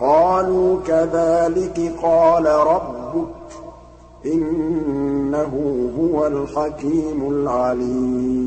قَالُوا كَذَٰلِكِ قَالَ رَبُّكِ ۖ إِنَّهُ هُوَ الْحَكِيمُ الْعَلِيمُ